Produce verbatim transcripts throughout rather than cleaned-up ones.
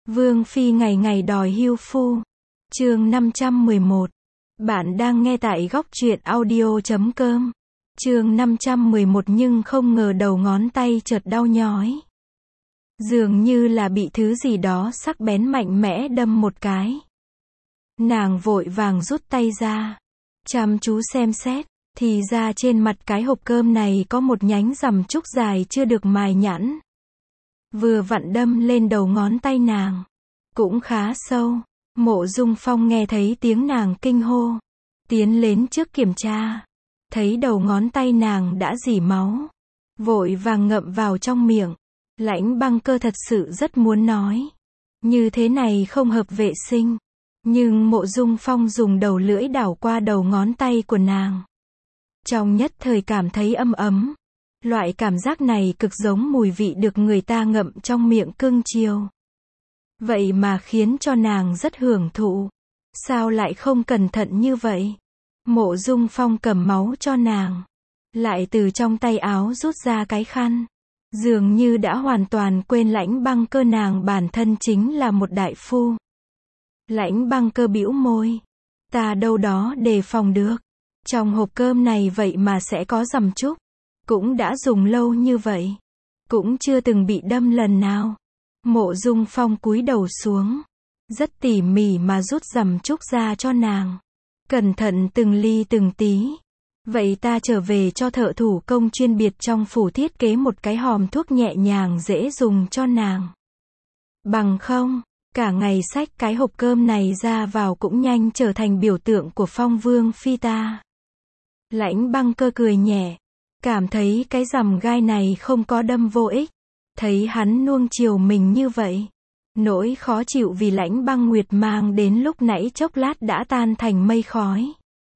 Vương phi ngày ngày đòi hưu phu. Chương năm trăm mười một. Bạn đang nghe tại góc truyện audio chấm com. Chương năm trăm mười một nhưng không ngờ đầu ngón tay chợt đau nhói. Dường như là bị thứ gì đó sắc bén mạnh mẽ đâm một cái. Nàng vội vàng rút tay ra, chăm chú xem xét, thì ra trên mặt cái hộp cơm này có một nhánh rằm trúc dài chưa được mài nhẵn. Vừa vặn đâm lên đầu ngón tay nàng. Cũng khá sâu. Mộ Dung Phong nghe thấy tiếng nàng kinh hô, tiến đến trước kiểm tra. Thấy đầu ngón tay nàng đã rỉ máu, vội vàng ngậm vào trong miệng. Lãnh Băng Cơ thật sự rất muốn nói, như thế này không hợp vệ sinh. Nhưng Mộ Dung Phong dùng đầu lưỡi đảo qua đầu ngón tay của nàng. Trong nhất thời cảm thấy âm ấm. Loại cảm giác này cực giống mùi vị được người ta ngậm trong miệng cưng chiều. Vậy mà khiến cho nàng rất hưởng thụ. Sao lại không cẩn thận như vậy? Mộ Dung Phong cầm máu cho nàng, lại từ trong tay áo rút ra cái khăn. Dường như đã hoàn toàn quên Lãnh Băng Cơ nàng bản thân chính là một đại phu. Lãnh Băng Cơ bĩu môi. Ta đâu đó đề phòng được. Trong hộp cơm này vậy mà sẽ có rằm trúc. Cũng đã dùng lâu như vậy, cũng chưa từng bị đâm lần nào. Mộ Dung Phong cúi đầu xuống, rất tỉ mỉ mà rút rằm trúc ra cho nàng. Cẩn thận từng ly từng tí. Vậy ta trở về cho thợ thủ công chuyên biệt trong phủ thiết kế một cái hòm thuốc nhẹ nhàng dễ dùng cho nàng. Bằng không, cả ngày xách cái hộp cơm này ra vào cũng nhanh trở thành biểu tượng của Phong Vương phi ta. Lãnh Băng Cơ cười nhẹ, cảm thấy cái rằm gai này không có đâm vô ích. Thấy hắn nuông chiều mình như vậy, nỗi khó chịu vì Lãnh Băng Nguyệt mang đến lúc nãy chốc lát đã tan thành mây khói.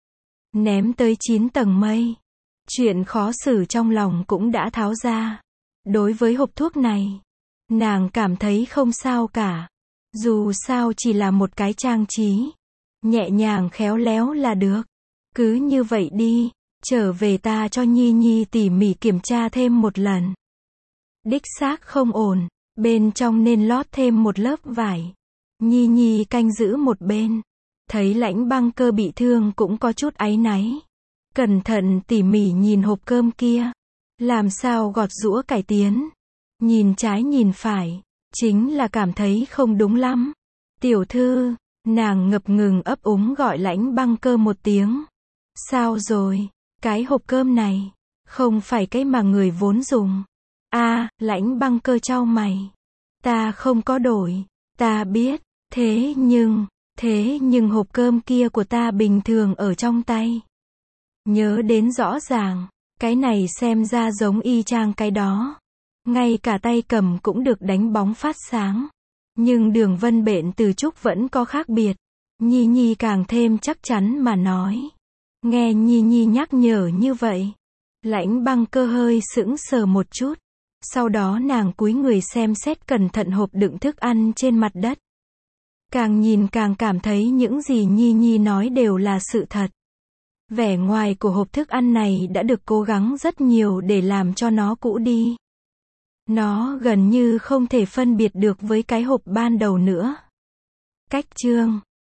Ném tới chín tầng mây. Chuyện khó xử trong lòng cũng đã tháo ra. Đối với hộp thuốc này, nàng cảm thấy không sao cả. Dù sao chỉ là một cái trang trí, nhẹ nhàng khéo léo là được. Cứ như vậy đi, trở về ta cho Nhi Nhi tỉ mỉ kiểm tra thêm một lần. Đích xác không ổn, bên trong nên lót thêm một lớp vải. Nhi Nhi canh giữ một bên. Thấy Lãnh Băng Cơ bị thương cũng có chút áy náy. Cẩn thận tỉ mỉ nhìn hộp cơm kia. Làm sao gọt giũa cải tiến. Nhìn trái nhìn phải, chính là cảm thấy không đúng lắm. Tiểu thư, nàng ngập ngừng ấp úng gọi Lãnh Băng Cơ một tiếng. Sao rồi? Cái hộp cơm này, không phải cái mà người vốn dùng. A, à, Lãnh Băng Cơ chau mày. Ta không có đổi, ta biết, thế nhưng, thế nhưng hộp cơm kia của ta bình thường ở trong tay. Nhớ đến rõ ràng, cái này xem ra giống y chang cái đó. Ngay cả tay cầm cũng được đánh bóng phát sáng. Nhưng đường vân bện từ trúc vẫn có khác biệt. Nhi Nhi càng thêm chắc chắn mà nói. Nghe Nhi Nhi nhắc nhở như vậy, Lãnh Băng Cơ hơi sững sờ một chút. Sau đó nàng cúi người xem xét cẩn thận hộp đựng thức ăn trên mặt đất. Càng nhìn càng cảm thấy những gì Nhi Nhi nói đều là sự thật. Vẻ ngoài của hộp thức ăn này đã được cố gắng rất nhiều để làm cho nó cũ đi. Nó gần như không thể phân biệt được với cái hộp ban đầu nữa. Cách chương